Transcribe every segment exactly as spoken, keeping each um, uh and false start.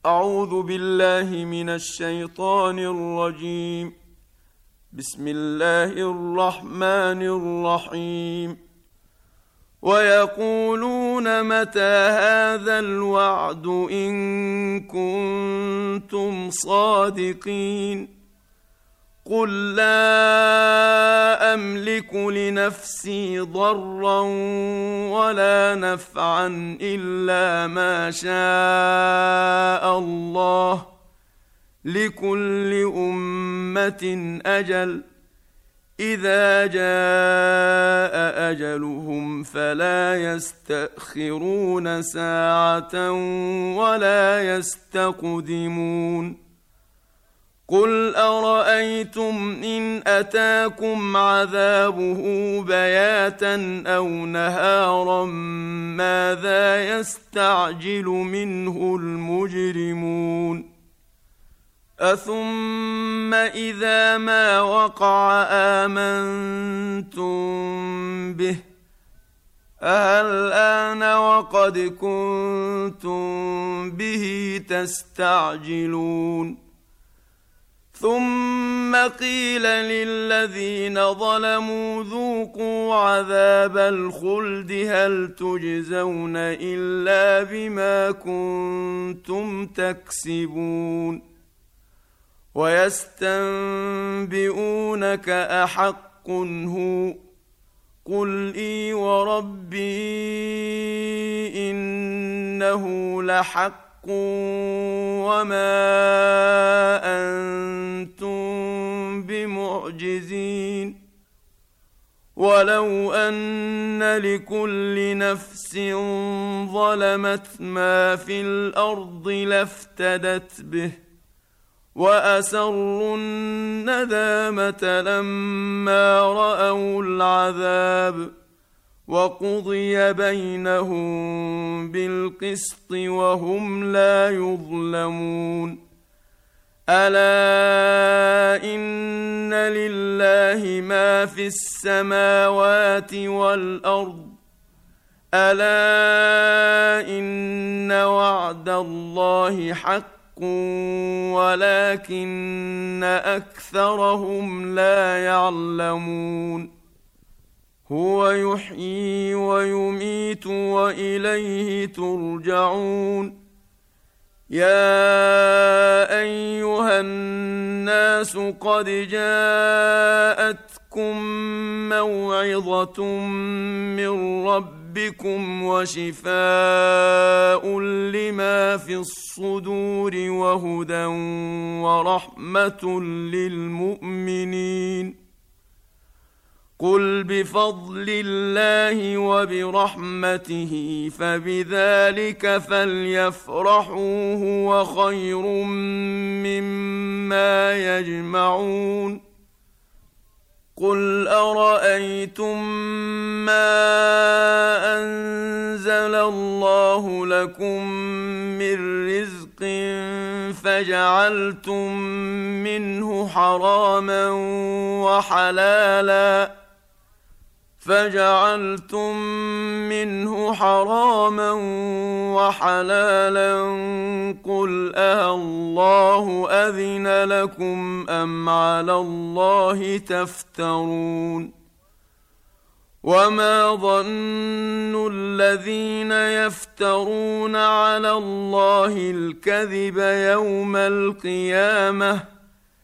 أعوذ بالله من الشيطان الرجيم. بسم الله الرحمن الرحيم. ويقولون متى هذا الوعد إن كنتم صادقين. قل لا أملك لنفسي ضرا ولا نفعا إلا ما شاء الله، لكل أمة أجل، إذا جاء أجلهم فلا يستأخرون ساعة ولا يستقدمون. قل أرأيتم إن أتاكم عذابه بياتا أو نهارا ماذا يستعجل منه المجرمون؟ أثم إذا ما وقع آمنتم به، أهلآن وقد كنتم به تستعجلون. ثم قيل للذين ظلموا ذوقوا عذاب الخلد هل تجزون إلا بما كنتم تكسبون. ويستنبئونك أحق هو؟ قل إي وربي إنه لحق وما أنتم بمعجزين. ولو أن لكل نفس ظلمت ما في الأرض لافتدت به، وأسروا الندامة لما رأوا العذاب، وقضي بينهم بالقسط وهم لا يظلمون. ألا إن لله ما في السماوات والأرض، ألا إن وعد الله حق ولكن أكثرهم لا يعلمون. هو يحيي ويميت وإليه ترجعون. يا أيها الناس قد جاءتكم موعظة من ربكم وشفاء لما في الصدور وهدى ورحمة للمؤمنين. قل بفضل الله وبرحمته فبذلك فليفرحوا هو خير مما يجمعون. قل أرأيتم ما أنزل الله لكم من رزق فجعلتم منه حراما وحلالا فجعلتم منه حراما وحلالا قل أالله أذن لكم أم على الله تفترون. وما ظن الذين يفترون على الله الكذب يوم القيامة،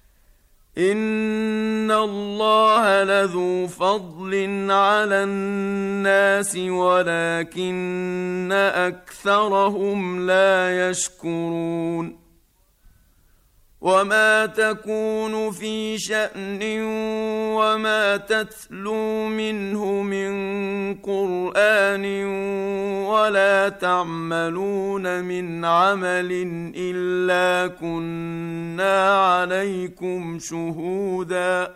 إن الله لذو فضل على الناس ولكن أكثرهم لا يشكرون. وما تكون في شأن وما تتلو منه من قرآن ولا تعملون من عمل إلا كنا عليكم شهودا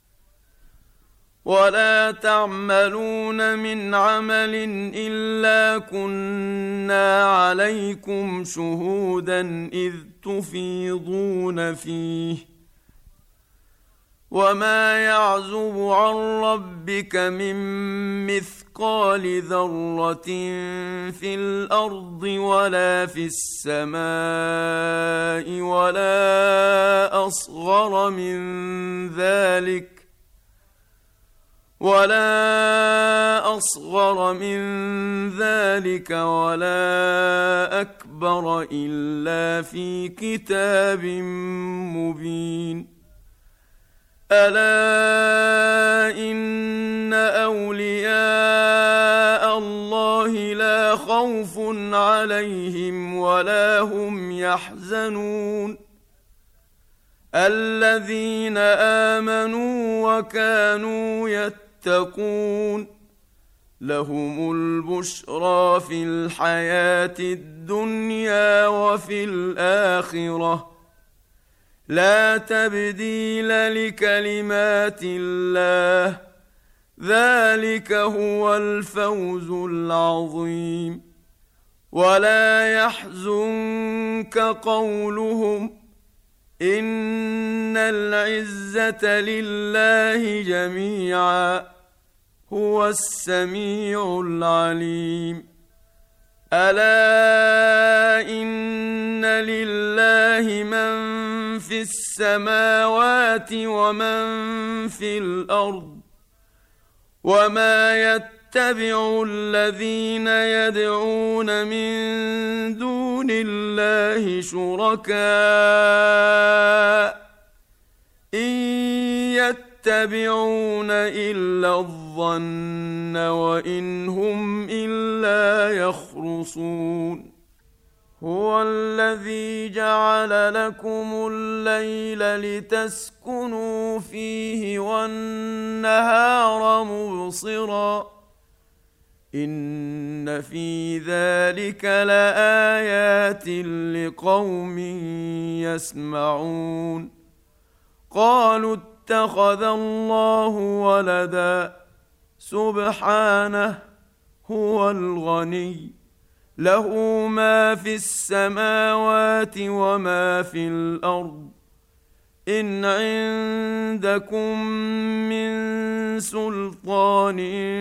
ولا تعملون من عمل إلا كنا عليكم شهودا إذ تفيضون فيه وما يعزب عن ربك من مثقال ذرة في الأرض ولا في السماء ولا أصغر من ذلك ولا أصغر من ذلك ولا أكبر إلا في كتاب مبين. ألا إن أولياء الله لا خوف عليهم ولا هم يحزنون الذين آمنوا وكانوا يتقون لهم البشرى في الحياة الدنيا وفي الآخرة لا تبديل لكلمات الله ذلك هو الفوز العظيم. ولا يحزنك قولهم إن العزة لله جميعا هو السميع العليم. ألا إن لله من في السماوات ومن في الأرض وما يتبع الذين يدعون من دون الله شركاء إن يتبعون إلا الظن وإن هم إلا يخرصون. هو الذي جعل لكم الليل لتسكنوا فيه والنهار مبصرا إن في ذلك لآيات لقوم يسمعون. قالوا اتخذ الله ولدا سبحانه هو الغني له ما في السماوات وما في الأرض إن عندكم من سلطان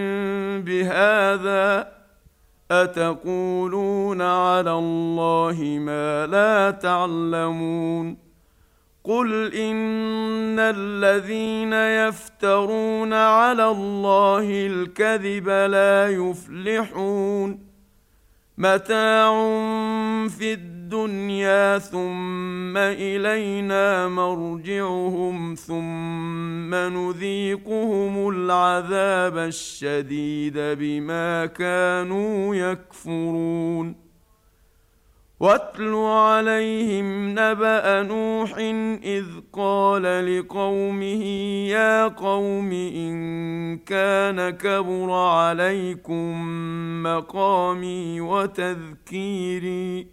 بهذا أتقولون على الله ما لا تعلمون. قل إن الذين يفترون على الله الكذب لا يفلحون متاع في الدنيا ثم إلينا مرجعهم ثم نذيقهم العذاب الشديد بما كانوا يكفرون. واتل عليهم نبأ نوح إذ قال لقومه يا قوم إن كان كبر عليكم مقامي وتذكيري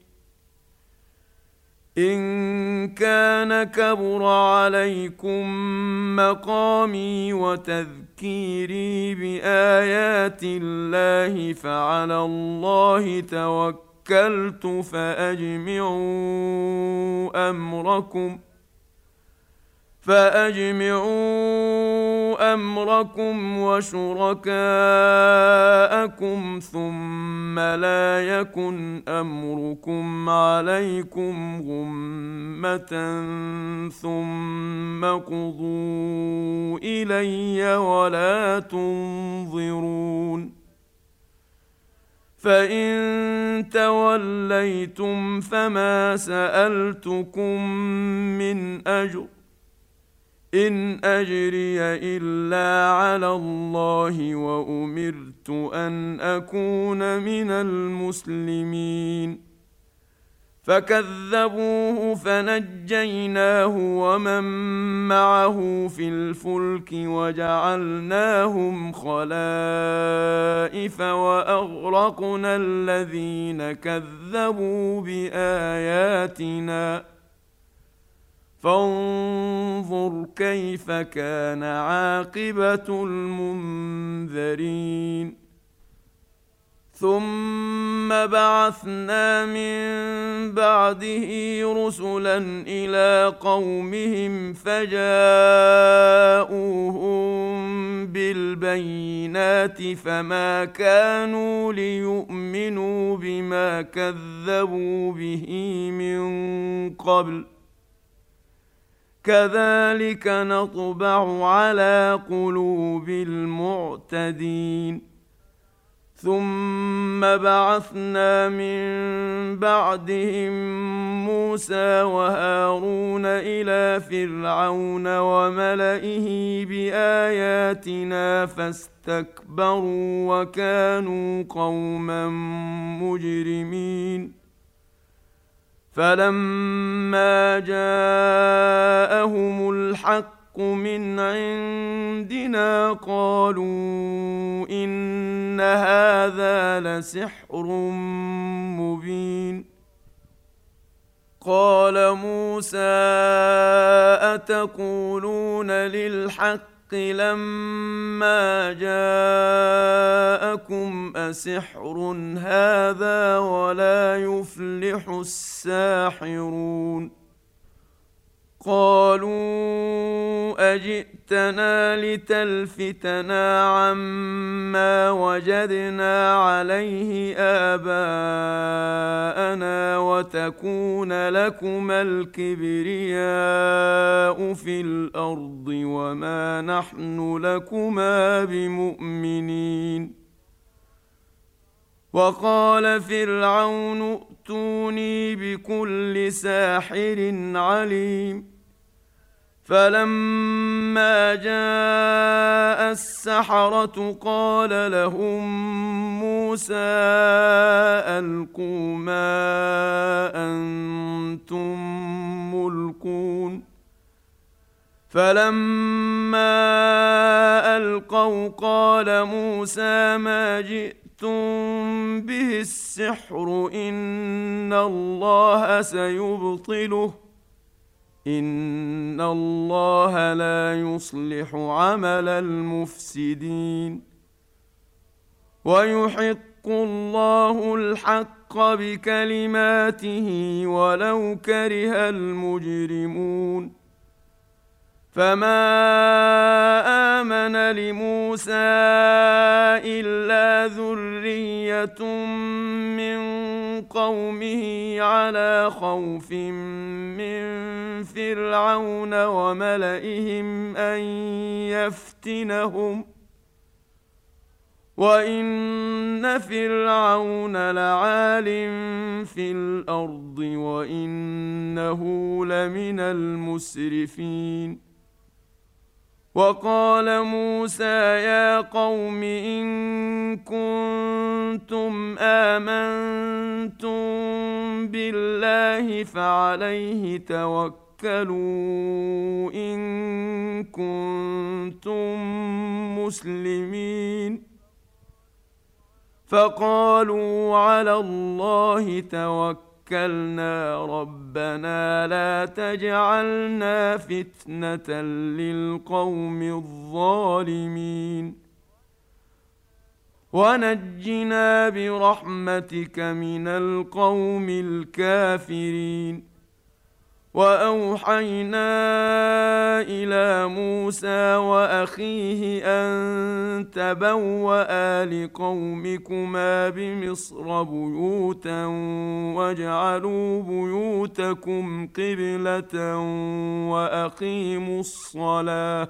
إن كان كبر عليكم مقامي وتذكيري بآيات الله فعلى الله توكلت توكلت فأجمعوا أمركم فأجمعوا أمركم وشركاءكم ثم لا يكن أمركم عليكم غمة ثم قضوا إلي ولا تنظرون. فإن توليتم فما سألتكم من أجر إن أجري إلا على الله وأمرت أن أكون من المسلمين. فكذبوه فنجيناه ومن معه في الفلك وجعلناهم خلائف وأغرقنا الذين كذبوا بآياتنا فانظر كيف كان عاقبة المنذرين. ثم بعثنا من بعده رسلا إلى قومهم فجاءوهم بالبينات فما كانوا ليؤمنوا بما كذبوا به من قبل كذلك نطبع على قلوب المعتدين. ثم بعثنا من بعدهم موسى وهارون إلى فرعون وملئه بآياتنا فاستكبروا وكانوا قوما مجرمين. فلما جاءهم الحق من عندنا قالوا إن هذا لسحر مبين. قال موسى أتقولون للحق لما جاءكم أسحر هذا ولا يفلح الساحرون. قالوا أجئتنا لتلفتنا عما وجدنا عليه آباءنا وتكون لكما الكبرياء في الأرض وما نحن لكما بمؤمنين. وقال فرعون ائتوني بكل ساحر عليم. فلما جاء السحرة قال لهم موسى ألقوا ما أنتم ملقون. فلما ألقوا قال موسى ما جئتم به السحر إن الله سيبطله إن الله لا يصلح عمل المفسدين. ويحق الله الحق بكلماته ولو كره المجرمون. فما آمن لموسى إلا ذرية من قومه على خوف من فرعون وملئهم أن يفتنهم وإن فرعون لعال في الأرض وإنه لمن المسرفين. وقال موسى يا قوم إن كنتم آمنتم بالله فعليه توكلوا إن كنتم مسلمين. فقالوا على الله توكلنا ربنا لا تجعلنا فتنة للقوم الظالمين ونجنا برحمتك من القوم الكافرين. وأوحينا إلى موسى وأخيه أن تبوأ لقومكما بمصر بيوتا واجعلوا بيوتكم قبلة وأقيموا الصلاة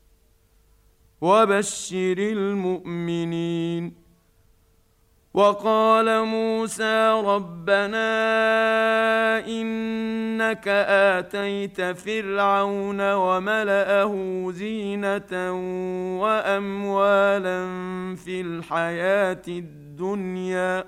وبشر المؤمنين. وقال موسى ربنا إنك آتيت فرعون وملأه زينة وأموالا في الحياة الدنيا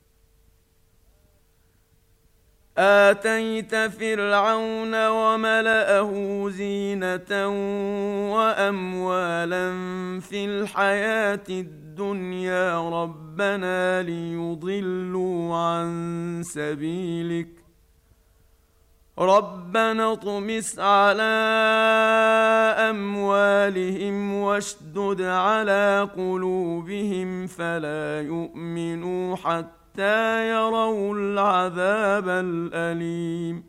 آتيت فرعون وملأه زينة وأموالا في الحياة الدنيا ربنا ليضلوا عن سبيلك ربنا اطمس على أموالهم واشدد على قلوبهم فلا يؤمنوا حتى يروا العذاب الأليم.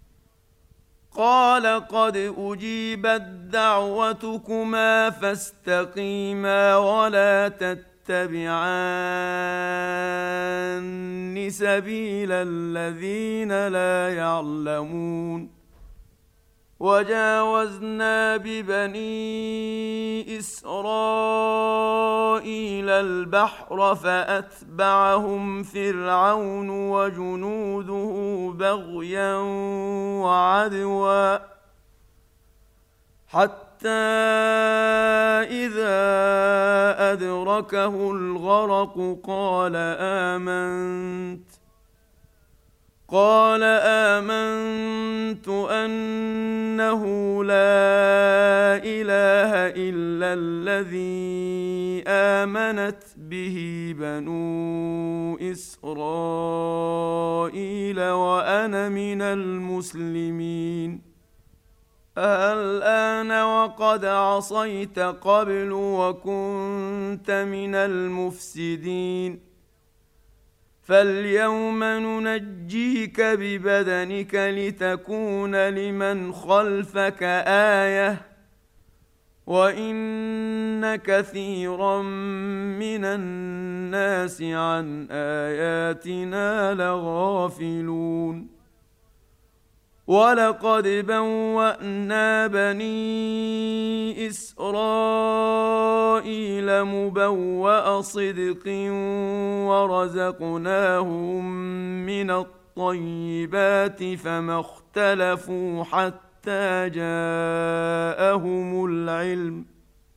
قال قد أجيبت دعوتكما فاستقيما ولا تتبعان سبيل الذين لا يعلمون. وجاوزنا ببني إسرائيل البحر فأتبعهم فرعون وجنوده بغيا وعدوا حتى إذا أدركه الغرق قال آمنت قال آمنت أنه لا إله إلا الذي آمنت به بنو إسرائيل وأنا من المسلمين. الآن وقد عصيت قبل وكنت من المفسدين فاليوم ننجيك ببدنك لتكون لمن خلفك آية وإن كثيرا من الناس عن آياتنا لغافلون. ولقد بوأنا بني إسرائيل مبوأ صدق ورزقناهم من الطيبات فما اختلفوا حتى جاءهم العلم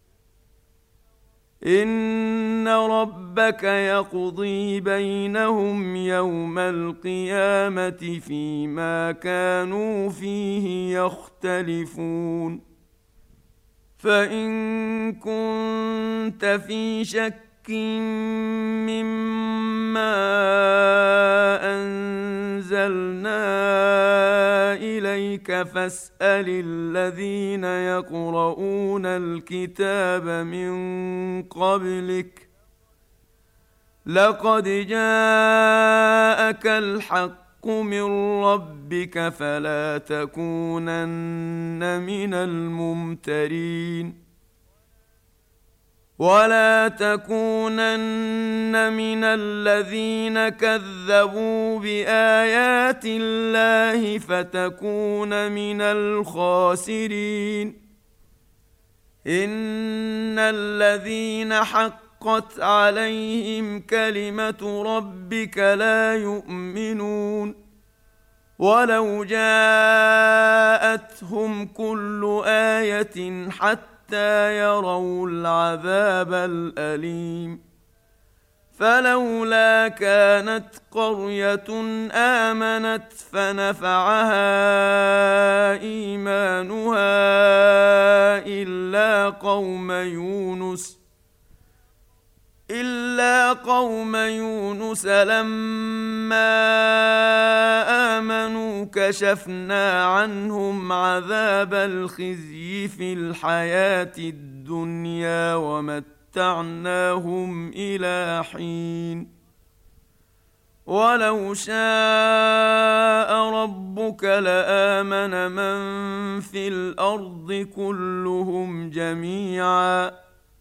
إن ربك يقضي بينهم يوم القيامة فيما كانوا فيه يختلفون. فإن كنت في شك مما أنزلنا إليك فاسأل الذين يقرؤون الكتاب من قبلك لقد جاءك الحق من ربك فلا تكونن من الممترين. ولا تكونن من الذين كذبوا بآيات الله فتكون من الخاسرين. إن الذين حقت عليهم كلمة ربك لا يؤمنون ولو جاءتهم كل آية حتى حتى يروا العذاب الأليم. فلولا كانت قرية آمنت فنفعها إيمانها إلا قوم يونس إلا قوم يونس لما آمنوا كشفنا عنهم عذاب الخزي في الحياة الدنيا ومتعناهم إلى حين. ولو شاء ربك لآمن من في الأرض كلهم جميعا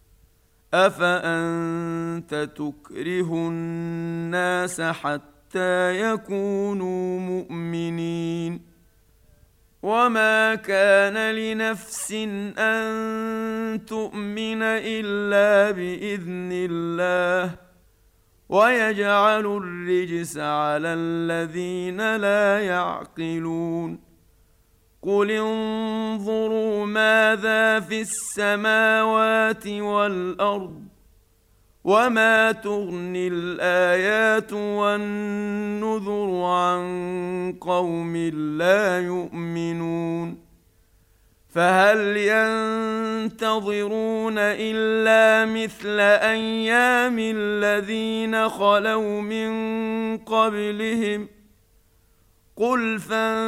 أفأنت تكره الناس حتى يكونوا مؤمنين. وما كان لنفس أن تؤمن إلا بإذن الله ويجعل الرجس على الذين لا يعقلون. قل انظروا ماذا في السماوات والأرض وما تغني الآيات والنذر عن قوم لا يؤمنون. فهل ينتظرون إلا مثل أيام الذين خلوا من قبلهم قل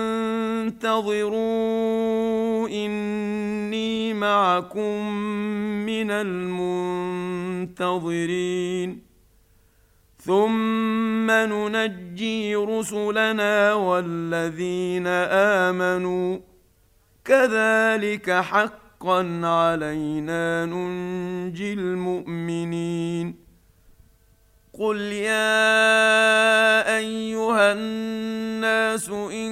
فانتظروا إني معكم من المنتظرين ثم ننجي رسلنا والذين آمنوا كذلك حقا علينا ننجي المؤمنين قل يا أيها الناس إن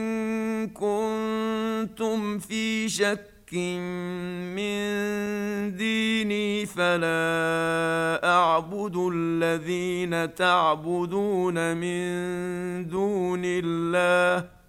كنتم في شك من ديني فلا أعبد الذين تعبدون من دون الله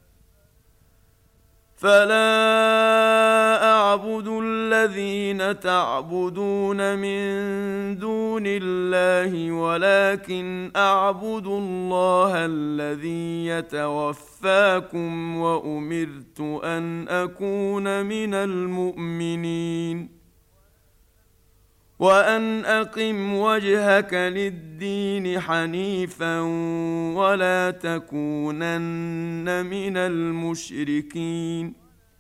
فلا أعبد الذين تعبدون من دون الله ولكن أعبد الله الذي يتوفاكم وأمرت أن أكون من المؤمنين وأن أقم وجهك للدين حنيفا ولا تكونن من المشركين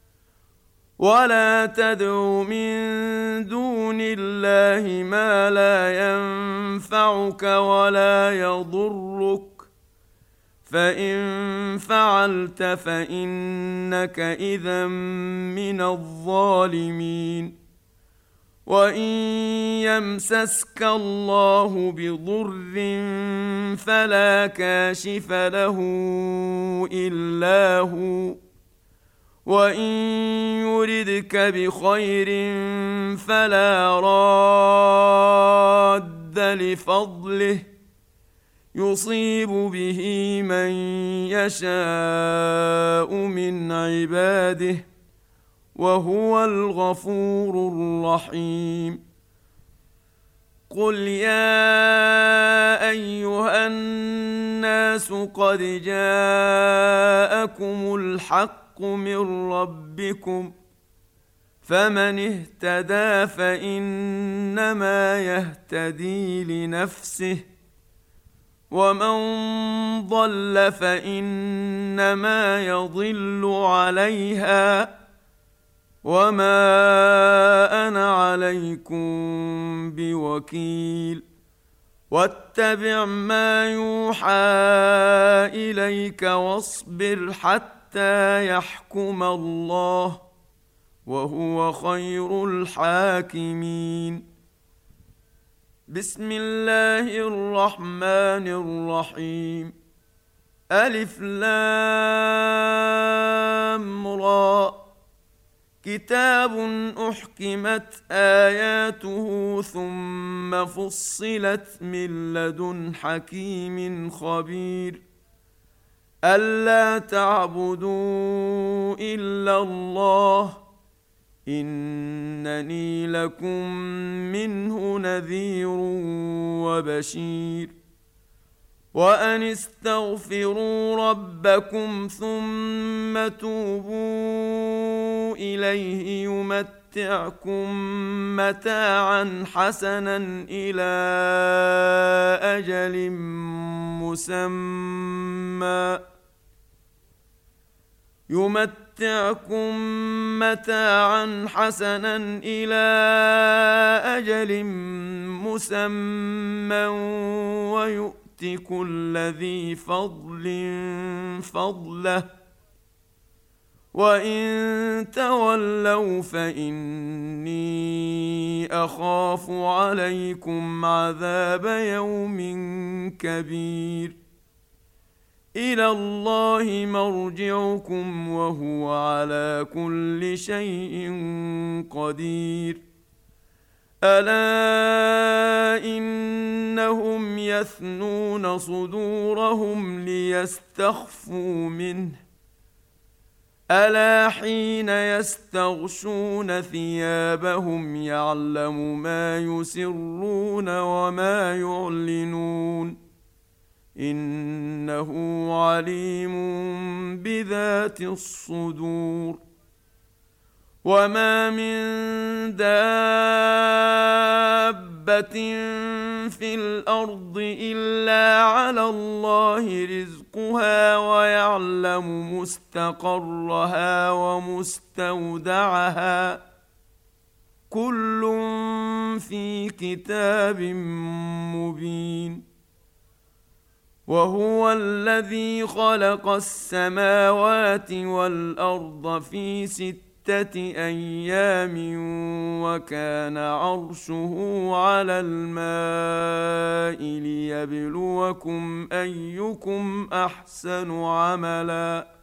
ولا تدع من دون الله ما لا ينفعك ولا يضرك فإن فعلت فإنك إذا من الظالمين وإن يمسسك الله بضر فلا كاشف له إلا هو وإن يردك بخير فلا راد لفضله يصيب به من يشاء من عباده وهو الغفور الرحيم قل يا أيها الناس قد جاءكم الحق من ربكم فمن اهتدى فإنما يهتدي لنفسه ومن ضل فإنما يضل عليها وما أنا عليكم بوكيل واتبع ما يوحى إليك واصبر حتى يحكم الله وهو خير الحاكمين بسم الله الرحمن الرحيم ألف لام را كتاب أحكمت آياته ثم فصلت من لدن حكيم خبير ألا تعبدوا إلا الله إنني لكم منه نذير وبشير وأن استغفروا ربكم ثم توبوا إليه يمتعكم متاعا حسنا إلى أجل مسمى يمتعكم متاعا حسنا إلى أجل مسمى ويؤتي كل ذي فضل فضله وإن تولوا فإني أخاف عليكم عذاب يوم كبير إلى الله مرجعكم وهو على كل شيء قدير ألا إنهم يثنون صدورهم ليستخفوا منه ألا حين يستغشون ثيابهم يعلم ما يسرون وما يعلنون إنه عليم بذات الصدور وما من دابة في الأرض إلا على الله رزقها رزقها ويعلم مستقرها ومستودعها كل في كتاب مبين وهو الذي خلق السماوات والأرض في ستة أيام وكان عرشه على الماء ليبلوكم أيكم أحسن عملا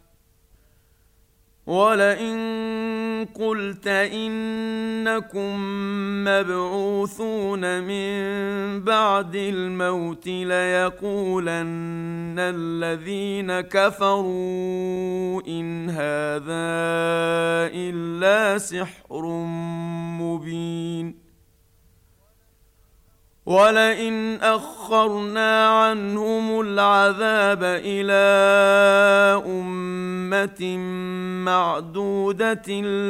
ولئن قلت إنكم مبعوثون من بعد الموت ليقولن الذين كفروا إن هذا إلا سحر مبين ولئن أخرنا عنهم العذاب إلى أمة معدودة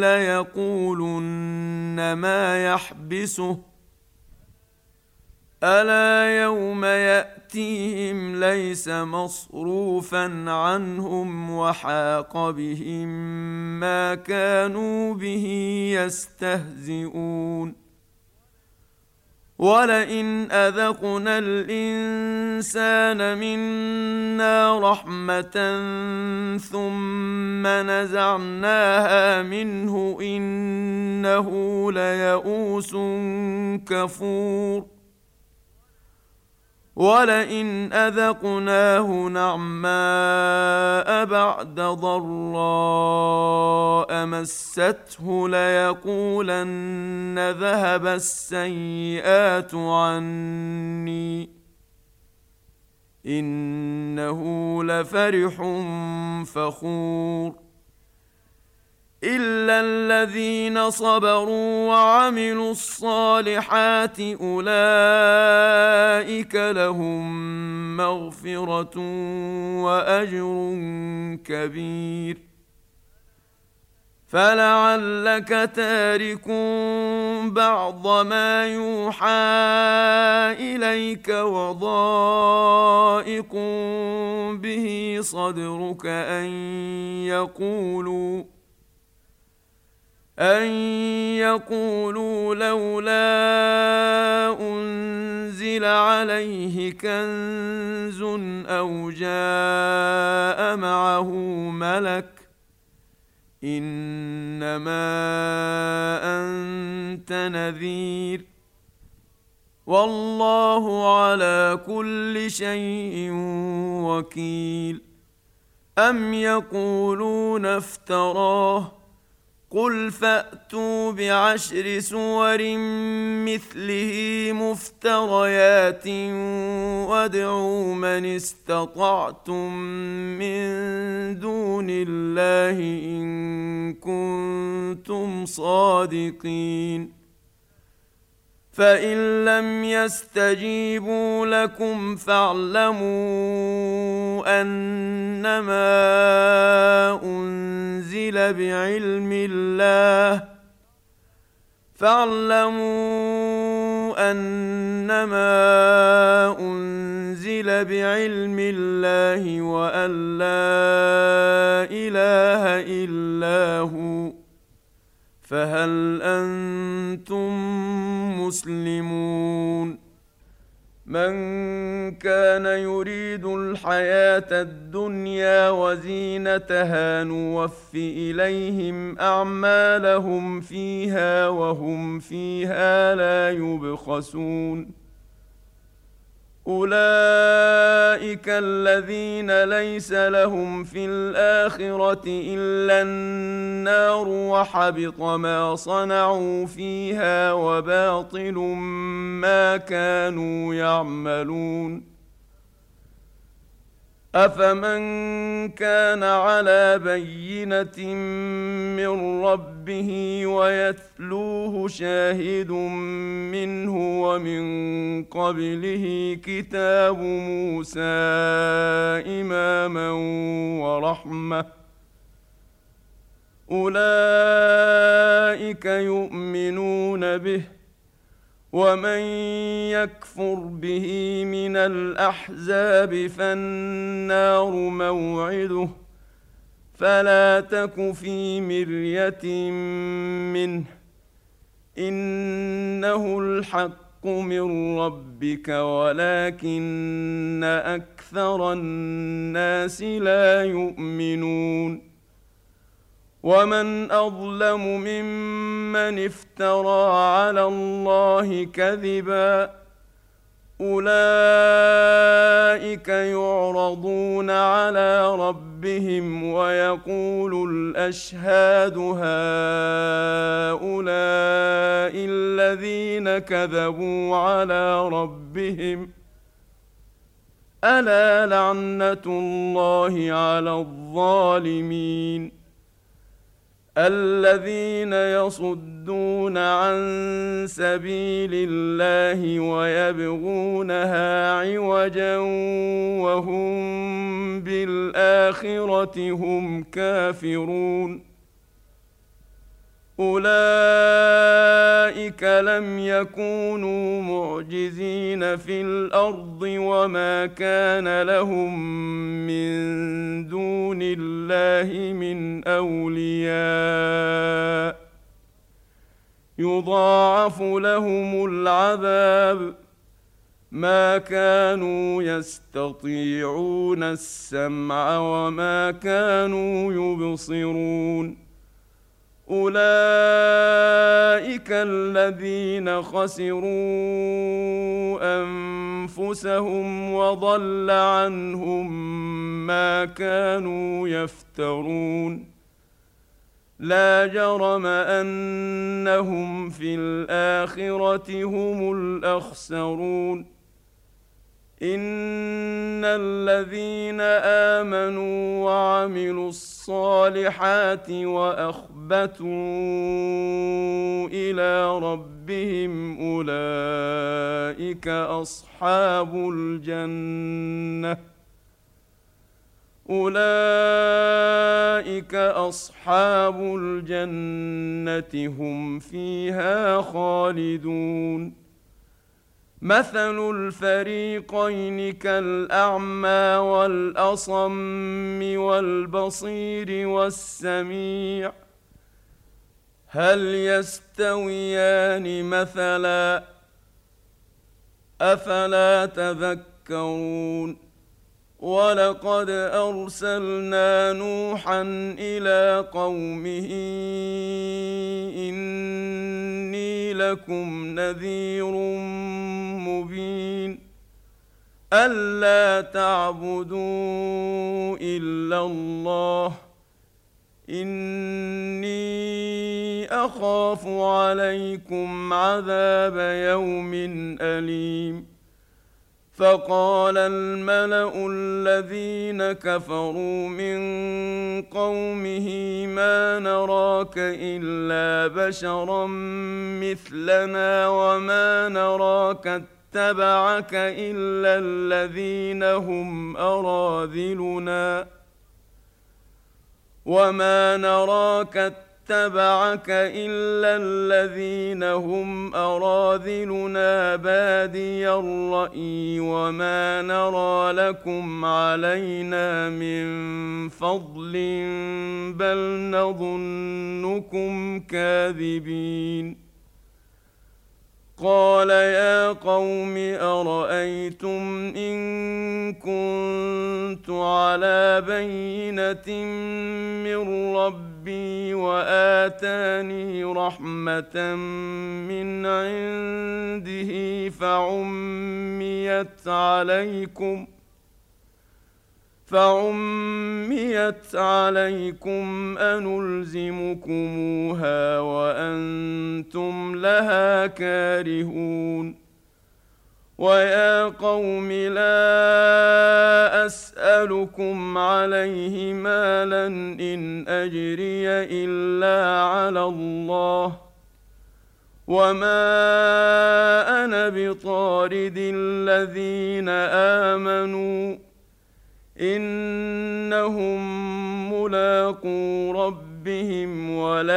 ليقولن ما يحبسه ألا يوم يأتيهم ليس مصروفا عنهم وحاق بهم ما كانوا به يستهزئون ولئن أذقنا الإنسان منا رحمة ثم نزعناها منه إنه ليئوس كفور ولئن أذقناه نعماء بعد ضراء مسته ليقولن ذهب السيئات عني إنه لفرح فخور إلا الذين صبروا وعملوا الصالحات أولئك لهم مغفرة وأجر كبير فلعلك تارك بعض ما يوحى إليك وضائق به صدرك أن يقولوا أن يقولوا لولا أنزل عليه كنز أو جاء معه ملك إنما أنت نذير والله على كل شيء وكيل أم يقولون افتراه قل فأتوا بعشر سور مثله مفتريات وادعوا من استطعتم من دون الله إن كنتم صادقين فإن لم يستجيبوا لكم فاعلموا أنما أنزل بعلم الله فاعلموا أنما أنزل بعلم الله وأن لا إله إلا هو فهل أنتم مسلمون من كان يريد الحياة الدنيا وزينتها نوف إليهم أعمالهم فيها وهم فيها لا يبخسون أولئك الذين ليس لهم في الآخرة إلا النار وحبط ما صنعوا فيها وباطل ما كانوا يعملون أفمن كان على بينة من ربه ويتلوه شاهد منه ومن قبله كتاب موسى إماما ورحمة أولئك يؤمنون به ومن يكفر به من الأحزاب فالنار موعده فلا تك في مرية منه إنه الحق من ربك ولكن أكثر الناس لا يؤمنون ومن أظلم ممن افترى على الله كذبا أولئك يعرضون على ربهم ويقول الأشهاد هؤلاء الذين كذبوا على ربهم ألا لعنة الله على الظالمين الذين يصدون عن سبيل الله ويبغونها عوجا وهم بالآخرة هم كافرون أولئك لم يكونوا معجزين في الأرض وما كان لهم من دون الله من أولياء يضاعف لهم العذاب ما كانوا يستطيعون السمع وما كانوا يبصرون أولئك الذين خسروا أنفسهم وضل عنهم ما كانوا يفترون لا جرم أنهم في الآخرة هم الأخسرون إن الذين آمنوا وعملوا الصالحات وأخبتوا إلى ربهم أولئك أصحاب الجنة أولئك أصحاب الجنة هم فيها خالدون مثل الفريقين كالأعمى والأصم والبصير والسميع هل يستويان مثلا أفلا تذكرون ولقد أرسلنا نوحا إلى قومه إني لكم نذير مبين ألا تعبدوا إلا الله إني أخاف عليكم عذاب يوم أليم فقال الملأ الذين كفروا من قومه ما نراك إلا بشرا مثلنا وما نراك اتبعك إلا الذين هم أراذلنا وما نراك اتبعك إلا الذين هم أراذلنا بادي الرأي وما نرى لكم علينا من فضل بل نظنكم كاذبين قال يا قوم أرأيتم إن كنت على بينة من ربي وآتاني رحمة من عنده فعميت عليكم فعميت عليكم أنلزمكموها وأنتم لها كارهون ويا قوم لا أسألكم عليه مالا إن أجري إلا على الله وما أنا بطارد الذين آمنوا إنهم ملاقو ربهم ربهم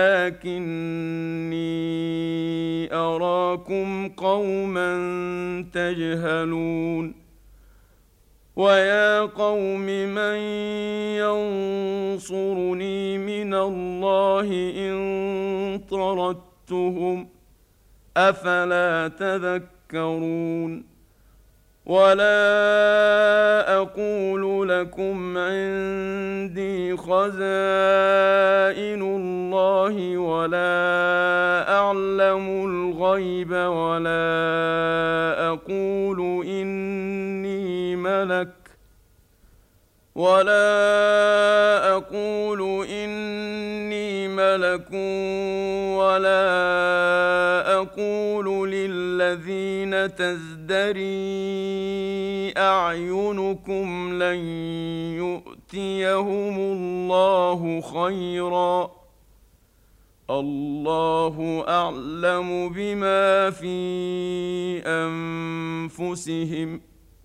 ولكني أراكم قوما تجهلون ويا قوم من ينصرني من الله إن طردتهم أفلا تذكرون ولا أقول لكم عندي خزائن الله ولا أعلم الغيب ولا أقول إني ملك ولا أقول إني ملك ولا أقول للذين تزدري أعينكم لن يؤتيهم الله خيرا الله أعلم بما في أنفسهم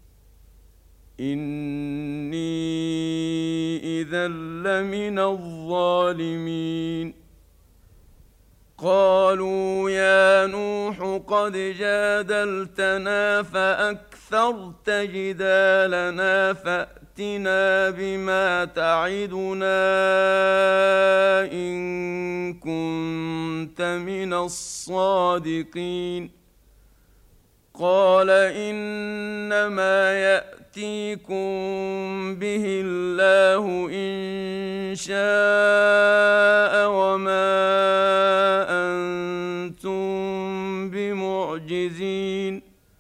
إني إذا لمن الظالمين قالوا يا نوح قد جادلتنا فأكثرت جدالنا فأتنا بما تعدنا إن كنت من الصادقين قال إنما يأتيكم به الله إن شاء وما أنتم بمعجزين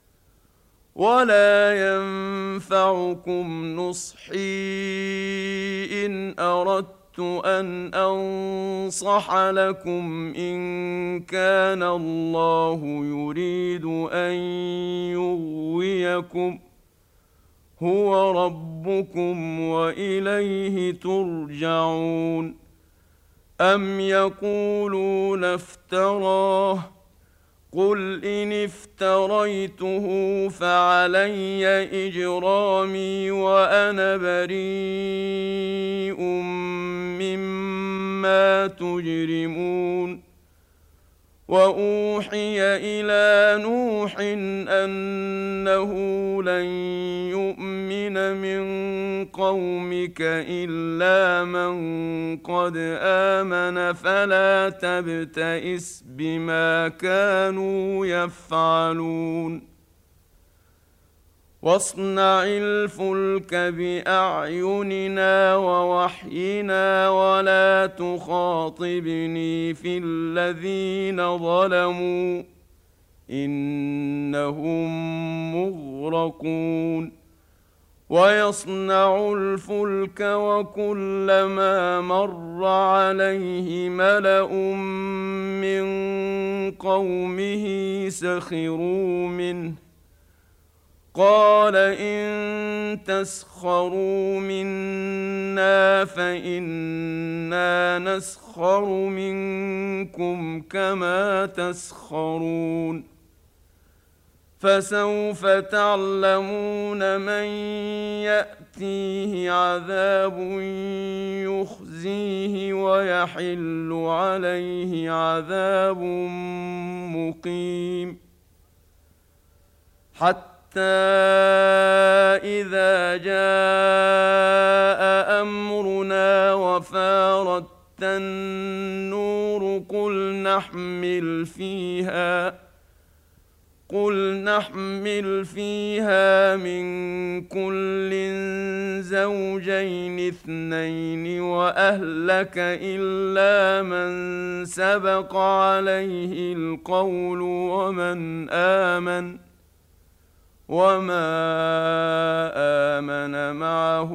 ولا ينفعكم نصحي إن أردت أن أنصح لكم إن كان الله يريد أن يغويكم هو ربكم وإليه ترجعون أم يقولون افتراه قل إن افتريته فعلي إجرامي وأنا بريء مما تجرمون وأوحي إلى نوح أنه لن يؤمن من قومك إلا من قد آمن فلا تبتئس بما كانوا يفعلون واصنع الفلك بأعيننا ووحينا ولا تخاطبني في الذين ظلموا إنهم مغرقون ويصنع الفلك وكلما مر عليه ملأ من قومه سخروا منه قال إن تسخروا منا فإنا نسخر منكم كما تسخرون فسوف تعلمون من يأتيه عذاب يخزيه ويحل عليه عذاب مقيم حتى إذا جاء أمرنا وفارت النور قل نحمل فيها قل نحمل فيها من كل زوجين اثنين وأهلك إلا من سبق عليه القول ومن آمن وما آمن معه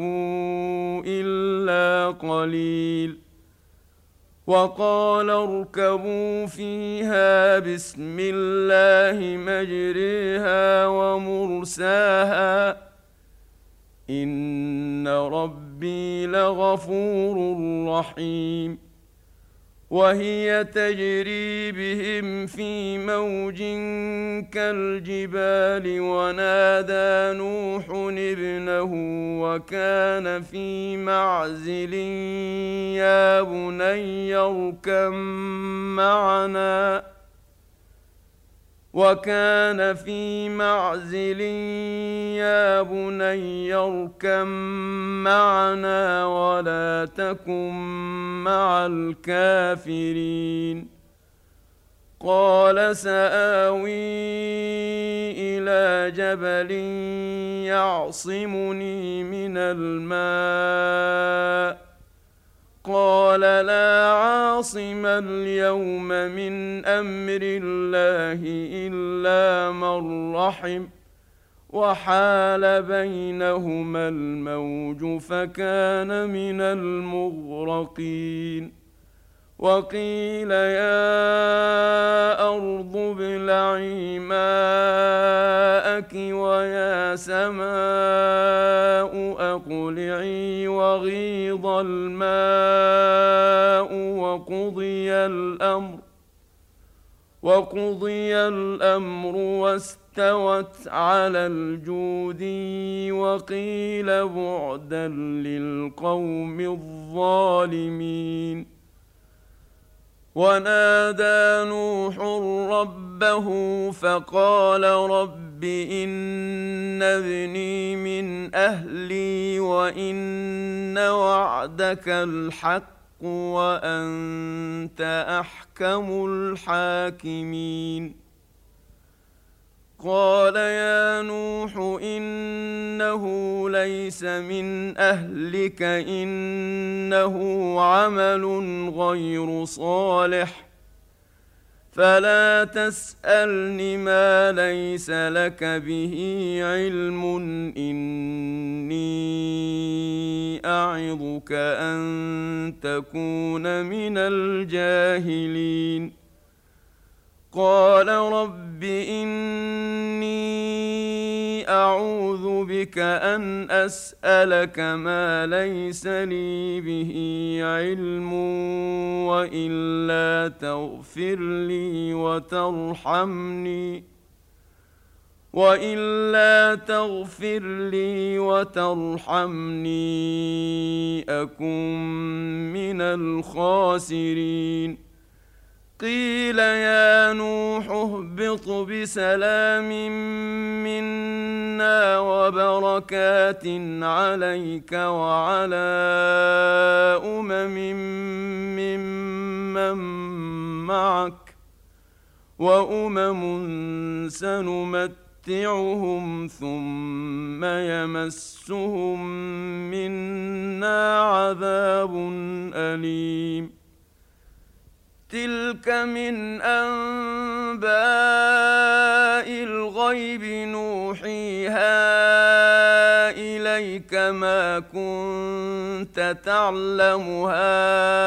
إلا قليل وقال اركبوا فيها بسم الله مجريها ومرساها إن ربي لغفور رحيم وهي تجري بهم في موج كالجبال ونادى نوح ابنه وكان في معزل يا بني اركب معنا وكان في معزل يا بني اركب معنا ولا تكن مع الكافرين قال سآوي إلى جبل يعصمني من الماء قال لا عاصم اليوم من أمر الله إلا من رحم وحال بينهما الموج فكان من المغرقين وقيل يا أرض ابلعي ماءك ويا سماء أقلعي وغيض الماء وقضي الأمر وقضي الأمر واستوت على الجودي وقيل بعدا للقوم الظالمين ونادى نوح ربه فقال رب إن ابني من أهلي وإن وعدك الحق وأنت أحكم الحاكمين قال يا نوح إنه ليس من أهلك إنه عمل غير صالح فلا تسألني ما ليس لك به علم إني أعظك أن تكون من الجاهلين قال رب إني أعوذ بك أن أسألك ما ليس لي به علم وإلا تغفر لي وترحمني وإلا تغفر لي وترحمني أكن من الخاسرين قيل يا نوح اهبط بسلام منا وبركات عليك وعلى أمم ممن معك وأمم سنمتعهم ثم يمسهم منا عذاب أليم تلك من أنباء الغيب نوحيها إليك ما كنت تعلمها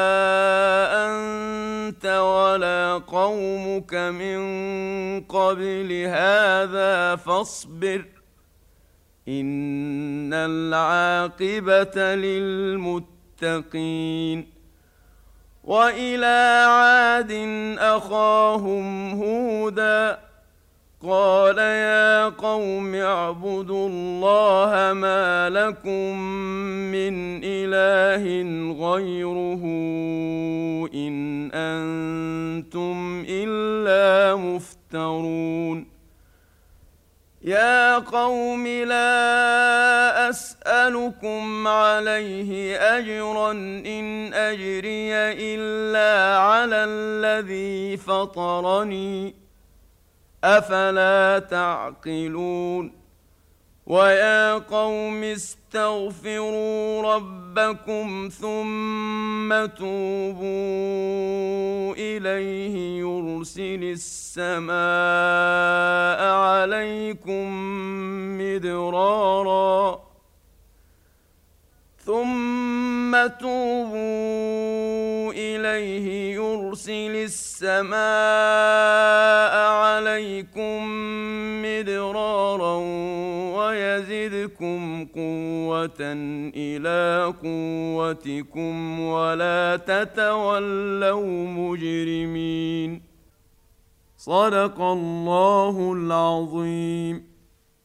أنت ولا قومك من قبل هذا فاصبر إن العاقبة للمتقين وإلى عاد أخاهم هودا قال يا قوم اعبدوا الله ما لكم من إله غيره إن أنتم إلا مفترون يا قوم لا أسألكم عليه أجرا إن أجري إلا على الذي فطرني أفلا تعقلون ويا قوم استغفروا ربكم ثم توبوا إليه يرسل السماء عليكم مدرارا ثم توبوا إليه يرسل السماء عليكم مدرارا ويزدكم قوة إلى قوتكم ولا تتولوا مجرمين. صدق الله العظيم.